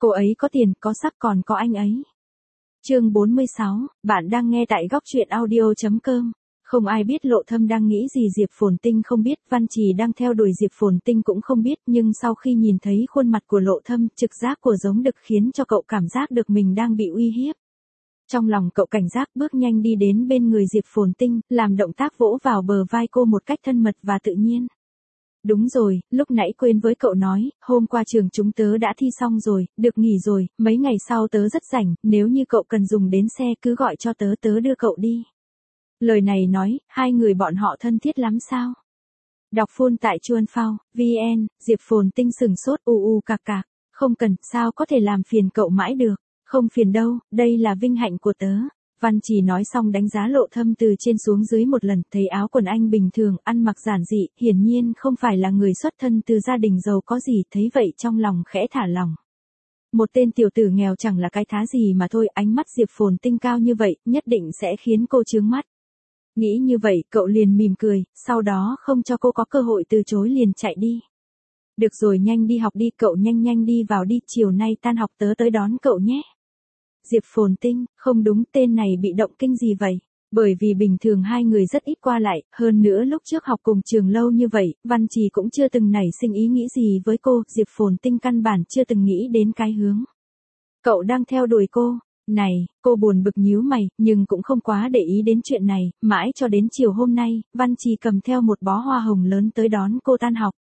Cô ấy có tiền, có sắc còn có anh ấy. Chương 46, bạn đang nghe tại góc truyện audio.com. Không ai biết Lộ Thâm đang nghĩ gì, Diệp Phồn Tinh không biết, Văn Trì đang theo đuổi Diệp Phồn Tinh cũng không biết, nhưng sau khi nhìn thấy khuôn mặt của Lộ Thâm, trực giác của giống đực khiến cho cậu cảm giác được mình đang bị uy hiếp. Trong lòng cậu cảnh giác bước nhanh đi đến bên người Diệp Phồn Tinh, làm động tác vỗ vào bờ vai cô một cách thân mật và tự nhiên. Đúng rồi, lúc nãy quên với cậu nói, hôm qua trường chúng tớ đã thi xong rồi, được nghỉ rồi, mấy ngày sau tớ rất rảnh, nếu như cậu cần dùng đến xe cứ gọi cho tớ, tớ đưa cậu đi. Lời này nói, hai người bọn họ thân thiết lắm sao? Đọc full tại chuan phao, VN, Diệp Phồn Tinh sừng sốt cạc cạc, không cần, sao có thể làm phiền cậu mãi được, không phiền đâu, đây là vinh hạnh của tớ. Văn Trì nói xong đánh giá Lộ Thâm từ trên xuống dưới một lần, thấy áo quần anh bình thường, ăn mặc giản dị, hiển nhiên không phải là người xuất thân từ gia đình giàu có gì, thấy vậy trong lòng khẽ thả lỏng. Một tên tiểu tử nghèo chẳng là cái thá gì mà thôi, ánh mắt Diệp Phồn Tinh cao như vậy, nhất định sẽ khiến cô chướng mắt. Nghĩ như vậy, cậu liền mỉm cười, sau đó không cho cô có cơ hội từ chối liền chạy đi. Được rồi, nhanh đi học đi, cậu nhanh đi vào đi, chiều nay tan học tớ tới đón cậu nhé. Diệp Phồn Tinh, không đúng, tên này bị động kinh gì vậy? Bởi vì bình thường hai người rất ít qua lại, hơn nữa lúc trước học cùng trường lâu như vậy, Văn Trì cũng chưa từng nảy sinh ý nghĩ gì với cô, Diệp Phồn Tinh căn bản chưa từng nghĩ đến cái hướng. Cậu đang theo đuổi cô. Này, cô buồn bực nhíu mày, nhưng cũng không quá để ý đến chuyện này, mãi cho đến chiều hôm nay, Văn Trì cầm theo một bó hoa hồng lớn tới đón cô tan học.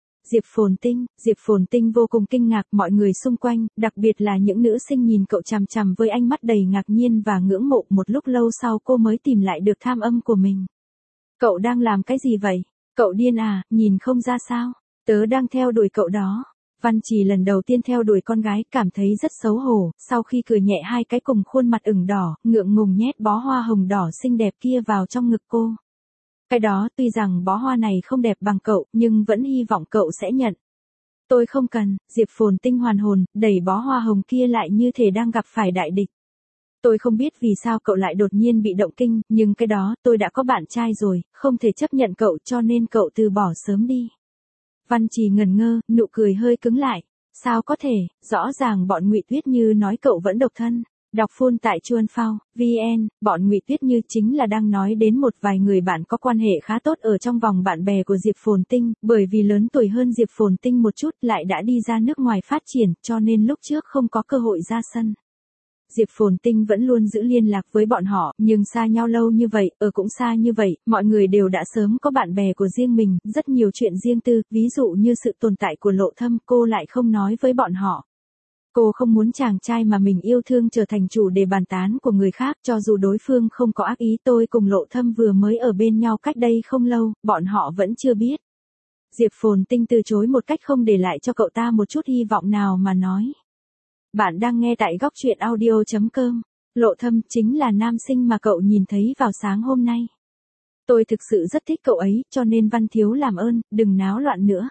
Diệp Phồn Tinh vô cùng kinh ngạc, mọi người xung quanh, đặc biệt là những nữ sinh nhìn cậu chằm chằm với ánh mắt đầy ngạc nhiên và ngưỡng mộ, một lúc lâu sau cô mới tìm lại được tham âm của mình. Cậu đang làm cái gì vậy? Cậu điên à, nhìn không ra sao? Tớ đang theo đuổi cậu đó. Văn Trì lần đầu tiên theo đuổi con gái, cảm thấy rất xấu hổ, sau khi cười nhẹ hai cái cùng khuôn mặt ửng đỏ, ngượng ngùng nhét bó hoa hồng đỏ xinh đẹp kia vào trong ngực cô. Cái đó, tuy rằng bó hoa này không đẹp bằng cậu, nhưng vẫn hy vọng cậu sẽ nhận. Tôi không cần, Diệp Phồn Tinh hoàn hồn, đẩy bó hoa hồng kia lại như thể đang gặp phải đại địch. Tôi không biết vì sao cậu lại đột nhiên bị động kinh, nhưng cái đó, tôi đã có bạn trai rồi, không thể chấp nhận cậu cho nên cậu từ bỏ sớm đi. Văn Trì ngẩn ngơ, nụ cười hơi cứng lại. Sao có thể, rõ ràng bọn Ngụy Tuyết Như nói cậu vẫn độc thân. Đọc full tại chuan phao, VN, bọn Ngụy Tuyết Như chính là đang nói đến một vài người bạn có quan hệ khá tốt ở trong vòng bạn bè của Diệp Phồn Tinh, bởi vì lớn tuổi hơn Diệp Phồn Tinh một chút lại đã đi ra nước ngoài phát triển, cho nên lúc trước không có cơ hội ra sân. Diệp Phồn Tinh vẫn luôn giữ liên lạc với bọn họ, nhưng xa nhau lâu như vậy, ở cũng xa như vậy, mọi người đều đã sớm có bạn bè của riêng mình, rất nhiều chuyện riêng tư, ví dụ như sự tồn tại của Lộ Thâm, cô lại không nói với bọn họ. Cô không muốn chàng trai mà mình yêu thương trở thành chủ đề bàn tán của người khác, cho dù đối phương không có ác ý. Tôi cùng Lộ Thâm vừa mới ở bên nhau cách đây không lâu, bọn họ vẫn chưa biết. Diệp Phồn Tinh từ chối một cách không để lại cho cậu ta một chút hy vọng nào mà nói. Bạn đang nghe tại góc truyện audio.com. Lộ Thâm chính là nam sinh mà cậu nhìn thấy vào sáng hôm nay. Tôi thực sự rất thích cậu ấy, cho nên Văn thiếu làm ơn, đừng náo loạn nữa.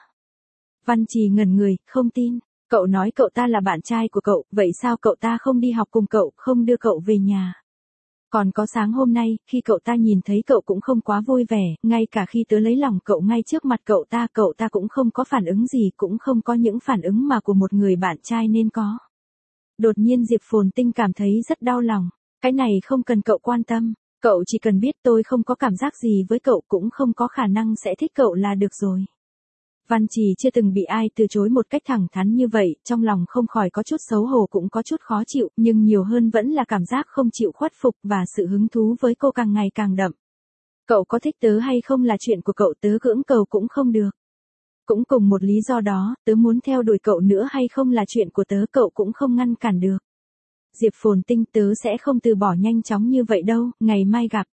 Văn Trì ngẩn người, không tin. Cậu nói cậu ta là bạn trai của cậu, vậy sao cậu ta không đi học cùng cậu, không đưa cậu về nhà? Còn có sáng hôm nay, khi cậu ta nhìn thấy cậu cũng không quá vui vẻ, ngay cả khi tớ lấy lòng cậu ngay trước mặt cậu ta cũng không có phản ứng gì, cũng không có những phản ứng mà của một người bạn trai nên có. Đột nhiên Diệp Phồn Tinh cảm thấy rất đau lòng. Cái này không cần cậu quan tâm, cậu chỉ cần biết tôi không có cảm giác gì với cậu, cũng không có khả năng sẽ thích cậu là được rồi. Văn Trì chưa từng bị ai từ chối một cách thẳng thắn như vậy, trong lòng không khỏi có chút xấu hổ cũng có chút khó chịu, nhưng nhiều hơn vẫn là cảm giác không chịu khuất phục và sự hứng thú với cô càng ngày càng đậm. Cậu có thích tớ hay không là chuyện của cậu, tớ cưỡng cầu cũng không được. Cũng cùng một lý do đó, tớ muốn theo đuổi cậu nữa hay không là chuyện của tớ, cậu cũng không ngăn cản được. Diệp Phồn Tinh, tớ sẽ không từ bỏ nhanh chóng như vậy đâu, ngày mai gặp.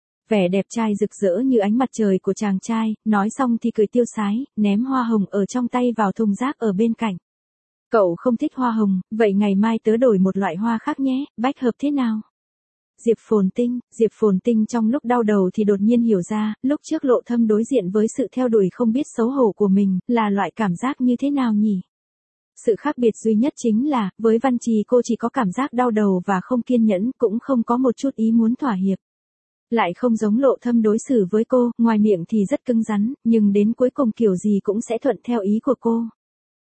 Vẻ đẹp trai rực rỡ như ánh mặt trời của chàng trai, nói xong thì cười tiêu sái, ném hoa hồng ở trong tay vào thùng rác ở bên cạnh. Cậu không thích hoa hồng, vậy ngày mai tớ đổi một loại hoa khác nhé, bách hợp thế nào? Diệp Phồn Tinh trong lúc đau đầu thì đột nhiên hiểu ra, lúc trước Lộ Thâm đối diện với sự theo đuổi không biết xấu hổ của mình, là loại cảm giác như thế nào nhỉ? Sự khác biệt duy nhất chính là, với Văn Trì cô chỉ có cảm giác đau đầu và không kiên nhẫn, cũng không có một chút ý muốn thỏa hiệp. Lại không giống Lộ Thâm đối xử với cô, ngoài miệng thì rất cứng rắn, nhưng đến cuối cùng kiểu gì cũng sẽ thuận theo ý của cô.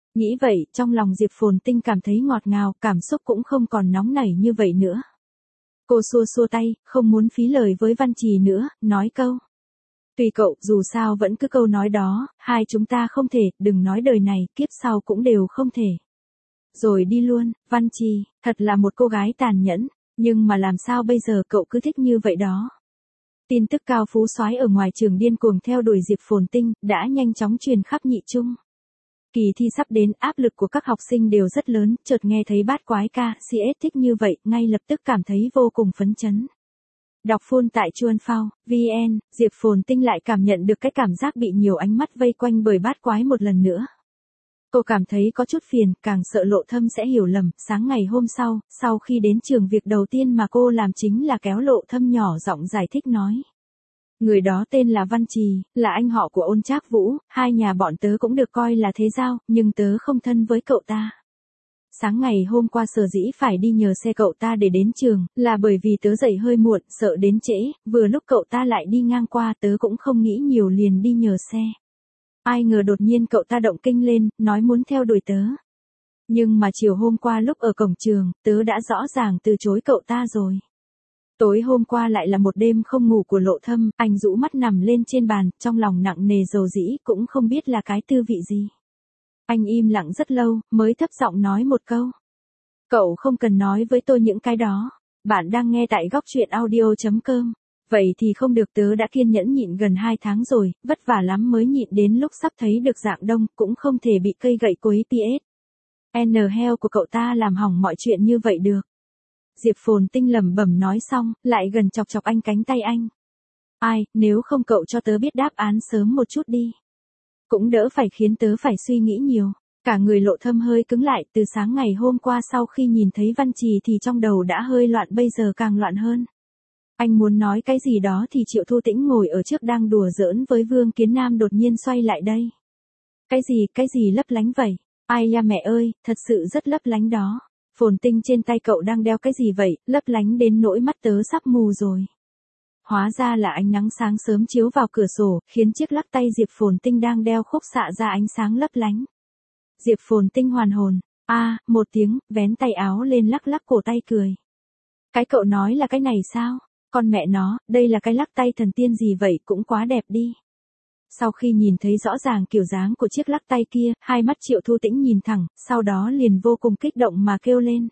Nghĩ vậy, trong lòng Diệp Phồn Tinh cảm thấy ngọt ngào, cảm xúc cũng không còn nóng nảy như vậy nữa. Cô xua xua tay, không muốn phí lời với Văn Trì nữa, nói câu. Tùy cậu, dù sao vẫn cứ câu nói đó, hai chúng ta không thể, đừng nói đời này, kiếp sau cũng đều không thể. Rồi đi luôn, Văn Trì, thật là một cô gái tàn nhẫn, nhưng mà làm sao bây giờ cậu cứ thích như vậy đó. Tin tức cao phú soái ở ngoài trường điên cuồng theo đuổi Diệp Phồn Tinh, đã nhanh chóng truyền khắp nhị trung. Kỳ thi sắp đến, áp lực của các học sinh đều rất lớn, chợt nghe thấy bát quái ca, CS thích như vậy, ngay lập tức cảm thấy vô cùng phấn chấn. Đọc full tại Chuan Phao, VN, Diệp Phồn Tinh lại cảm nhận được cái cảm giác bị nhiều ánh mắt vây quanh bởi bát quái một lần nữa. Cô cảm thấy có chút phiền, càng sợ Lộ Thâm sẽ hiểu lầm. Sáng ngày hôm sau khi đến trường, việc đầu tiên mà cô làm chính là kéo Lộ Thâm nhỏ giọng giải thích nói. Người đó tên là Văn Trì, là anh họ của Ôn Trác Vũ, hai nhà bọn tớ cũng được coi là thế giao, nhưng tớ không thân với cậu ta. Sáng ngày hôm qua sở dĩ phải đi nhờ xe cậu ta để đến trường, là bởi vì tớ dậy hơi muộn, sợ đến trễ, vừa lúc cậu ta lại đi ngang qua, tớ cũng không nghĩ nhiều liền đi nhờ xe. Ai ngờ đột nhiên cậu ta động kinh lên, nói muốn theo đuổi tớ. Nhưng mà chiều hôm qua lúc ở cổng trường, tớ đã rõ ràng từ chối cậu ta rồi. Tối hôm qua lại là một đêm không ngủ của Lộ Thâm, anh rũ mắt nằm lên trên bàn, trong lòng nặng nề dầu dĩ, cũng không biết là cái tư vị gì. Anh im lặng rất lâu, mới thấp giọng nói một câu. Cậu không cần nói với tôi những cái đó. Bạn đang nghe tại góc truyện audio.com. Vậy thì không được, tớ đã kiên nhẫn nhịn gần 2 tháng rồi, vất vả lắm mới nhịn đến lúc sắp thấy được dạng đông, cũng không thể bị cây gậy quấy PS. Heo của cậu ta làm hỏng mọi chuyện như vậy được. Diệp Phồn Tinh lẩm bẩm nói xong, lại gần chọc chọc anh cánh tay anh. Ai, nếu không cậu cho tớ biết đáp án sớm một chút đi. Cũng đỡ phải khiến tớ phải suy nghĩ nhiều. Cả người Lộ Thâm hơi cứng lại, từ sáng ngày hôm qua sau khi nhìn thấy Văn Trì thì trong đầu đã hơi loạn, bây giờ càng loạn hơn. Anh muốn nói cái gì đó thì Triệu Thu Tĩnh ngồi ở trước đang đùa giỡn với Vương Kiến Nam đột nhiên xoay lại đây. Cái gì lấp lánh vậy? Ai ya mẹ ơi, thật sự rất lấp lánh đó. Phồn Tinh, trên tay cậu đang đeo cái gì vậy, lấp lánh đến nỗi mắt tớ sắp mù rồi. Hóa ra là ánh nắng sáng sớm chiếu vào cửa sổ, khiến chiếc lắc tay Diệp Phồn Tinh đang đeo khúc xạ ra ánh sáng lấp lánh. Diệp Phồn Tinh hoàn hồn, một tiếng, vén tay áo lên lắc lắc cổ tay cười. Cái cậu nói là cái này sao? Con mẹ nó, đây là cái lắc tay thần tiên gì vậy, cũng quá đẹp đi. Sau khi nhìn thấy rõ ràng kiểu dáng của chiếc lắc tay kia, hai mắt Triệu Thu Tĩnh nhìn thẳng, sau đó liền vô cùng kích động mà kêu lên.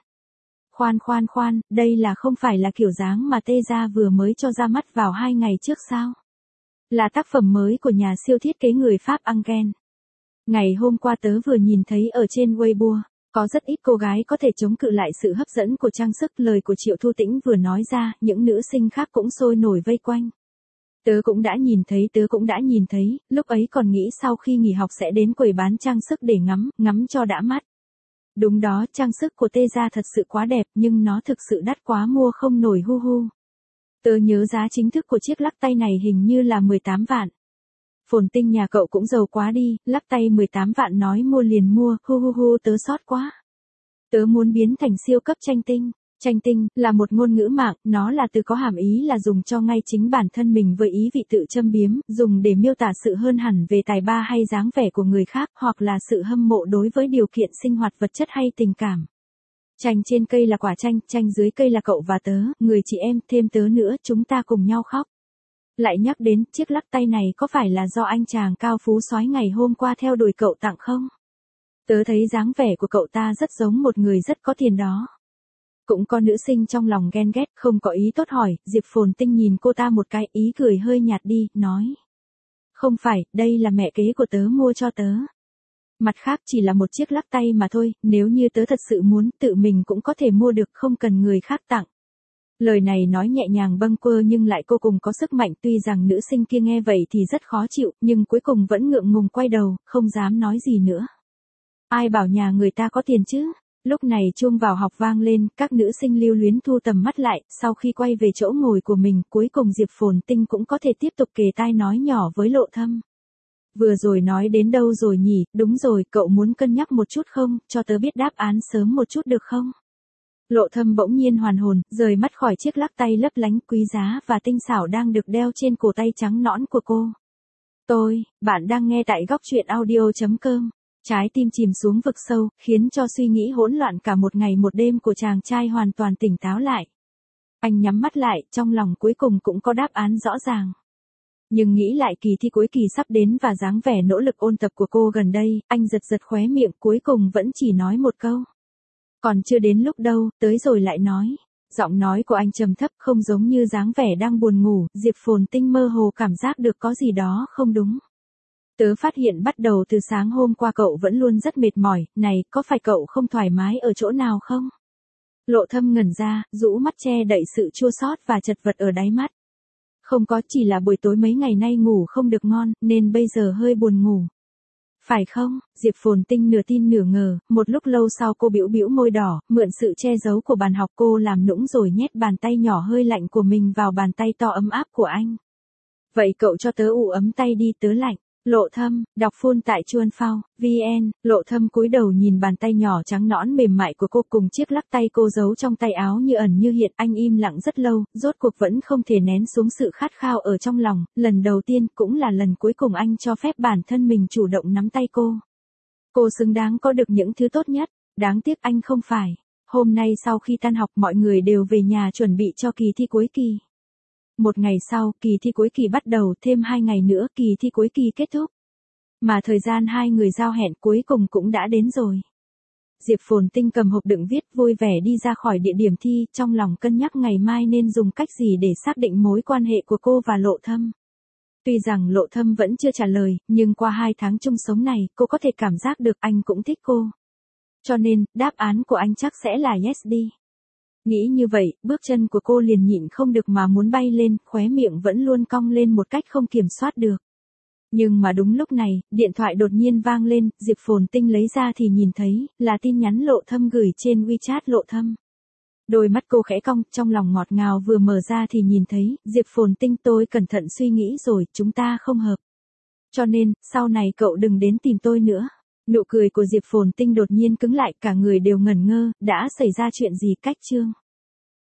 Khoan, đây là không phải là kiểu dáng mà Tê Gia vừa mới cho ra mắt vào 2 ngày trước sao? Là tác phẩm mới của nhà siêu thiết kế người Pháp Engel. Ngày hôm qua tớ vừa nhìn thấy ở trên Weibo, có rất ít cô gái có thể chống cự lại sự hấp dẫn của trang sức. Lời của Triệu Thu Tĩnh vừa nói ra, những nữ sinh khác cũng sôi nổi vây quanh. Tớ cũng đã nhìn thấy, lúc ấy còn nghĩ sau khi nghỉ học sẽ đến quầy bán trang sức để ngắm cho đã mắt. Đúng đó, trang sức của Tê Gia thật sự quá đẹp, nhưng nó thực sự đắt quá, mua không nổi hu hu. Tớ nhớ giá chính thức của chiếc lắc tay này hình như là 18 vạn. Phồn Tinh, nhà cậu cũng giàu quá đi, lắc tay 18 vạn nói mua liền mua, hu, tớ sót quá. Tớ muốn biến thành siêu cấp tranh tinh. Tranh tinh là một ngôn ngữ mạng, nó là từ có hàm ý là dùng cho ngay chính bản thân mình với ý vị tự châm biếm, dùng để miêu tả sự hơn hẳn về tài ba hay dáng vẻ của người khác, hoặc là sự hâm mộ đối với điều kiện sinh hoạt vật chất hay tình cảm. Chanh trên cây là quả chanh, chanh dưới cây là cậu và tớ, người chị em, thêm tớ nữa, chúng ta cùng nhau khóc. Lại nhắc đến, chiếc lắc tay này có phải là do anh chàng cao phú soái ngày hôm qua theo đuổi cậu tặng không? Tớ thấy dáng vẻ của cậu ta rất giống một người rất có tiền đó. Cũng có nữ sinh trong lòng ghen ghét, không có ý tốt hỏi. Diệp Phồn Tinh nhìn cô ta một cái, ý cười hơi nhạt đi, nói. Không phải, đây là mẹ kế của tớ mua cho tớ. Mặt khác chỉ là một chiếc lắc tay mà thôi, nếu như tớ thật sự muốn, tự mình cũng có thể mua được, không cần người khác tặng. Lời này nói nhẹ nhàng bâng quơ nhưng lại vô cùng có sức mạnh, tuy rằng nữ sinh kia nghe vậy thì rất khó chịu, nhưng cuối cùng vẫn ngượng ngùng quay đầu, không dám nói gì nữa. Ai bảo nhà người ta có tiền chứ? Lúc này chuông vào học vang lên, các nữ sinh lưu luyến thu tầm mắt lại, sau khi quay về chỗ ngồi của mình, cuối cùng Diệp Phồn Tinh cũng có thể tiếp tục kề tai nói nhỏ với Lộ Thâm. Vừa rồi nói đến đâu rồi nhỉ, đúng rồi, cậu muốn cân nhắc một chút không, cho tớ biết đáp án sớm một chút được không? Lộ Thâm bỗng nhiên hoàn hồn, rời mắt khỏi chiếc lắc tay lấp lánh quý giá và tinh xảo đang được đeo trên cổ tay trắng nõn của cô. Bạn đang nghe tại góc truyện audio.com. Trái tim chìm xuống vực sâu, khiến cho suy nghĩ hỗn loạn cả một ngày một đêm của chàng trai hoàn toàn tỉnh táo lại. Anh nhắm mắt lại, trong lòng cuối cùng cũng có đáp án rõ ràng. Nhưng nghĩ lại kỳ thi cuối kỳ sắp đến và dáng vẻ nỗ lực ôn tập của cô gần đây, anh giật giật khóe miệng, cuối cùng vẫn chỉ nói một câu. Còn chưa đến lúc đâu, tới rồi lại nói. Giọng nói của anh trầm thấp, không giống như dáng vẻ đang buồn ngủ. Diệp Phồn Tinh mơ hồ cảm giác được có gì đó không đúng. Tớ phát hiện bắt đầu từ sáng hôm qua cậu vẫn luôn rất mệt mỏi, này, có phải cậu không thoải mái ở chỗ nào không? Lộ Thâm ngẩn ra, rũ mắt che đậy sự chua xót và chật vật ở đáy mắt. Không có, chỉ là buổi tối mấy ngày nay ngủ không được ngon, nên bây giờ hơi buồn ngủ. Phải không? Diệp Phồn Tinh nửa tin nửa ngờ, một lúc lâu sau cô bĩu bĩu môi đỏ, mượn sự che giấu của bàn học cô làm nũng rồi nhét bàn tay nhỏ hơi lạnh của mình vào bàn tay to ấm áp của anh. Vậy cậu cho tớ ủ ấm tay đi, tớ lạnh. Lộ Thâm, đọc full tại Chuan Phao, VN, Lộ Thâm cúi đầu nhìn bàn tay nhỏ trắng nõn mềm mại của cô cùng chiếc lắc tay cô giấu trong tay áo như ẩn như hiện. Anh im lặng rất lâu, rốt cuộc vẫn không thể nén xuống sự khát khao ở trong lòng, lần đầu tiên cũng là lần cuối cùng anh cho phép bản thân mình chủ động nắm tay cô. Cô xứng đáng có được những thứ tốt nhất, đáng tiếc anh không phải. Hôm nay sau khi tan học mọi người đều về nhà chuẩn bị cho kỳ thi cuối kỳ. Một ngày sau, kỳ thi cuối kỳ bắt đầu, thêm 2 ngày nữa kỳ thi cuối kỳ kết thúc. Mà thời gian hai người giao hẹn cuối cùng cũng đã đến rồi. Diệp Phồn Tinh cầm hộp đựng viết vui vẻ đi ra khỏi địa điểm thi, trong lòng cân nhắc ngày mai nên dùng cách gì để xác định mối quan hệ của cô và Lộ Thâm. Tuy rằng Lộ Thâm vẫn chưa trả lời, nhưng qua 2 tháng chung sống này, cô có thể cảm giác được anh cũng thích cô. Cho nên, đáp án của anh chắc sẽ là yes đi. Nghĩ như vậy, bước chân của cô liền nhịn không được mà muốn bay lên, khóe miệng vẫn luôn cong lên một cách không kiểm soát được. Nhưng mà đúng lúc này, điện thoại đột nhiên vang lên, Diệp Phồn Tinh lấy ra thì nhìn thấy, là tin nhắn Lộ Thâm gửi trên WeChat Lộ Thâm. Đôi mắt cô khẽ cong, trong lòng ngọt ngào vừa mở ra thì nhìn thấy, Diệp Phồn Tinh tôi cẩn thận suy nghĩ rồi, chúng ta không hợp. Cho nên, sau này cậu đừng đến tìm tôi nữa. Nụ cười của Diệp Phồn Tinh đột nhiên cứng lại, cả người đều ngẩn ngơ, đã xảy ra chuyện gì cách chương.